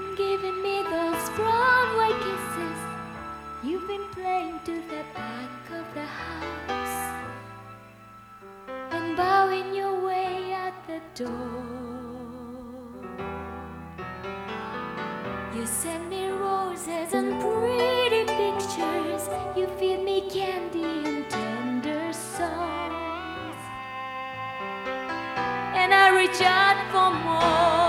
been giving me those brown white kisses. You've been playing to the back of the house and bowing your way out the door. You send me roses and pretty pictures. You feed me candy and tender songs, and I reach out for more.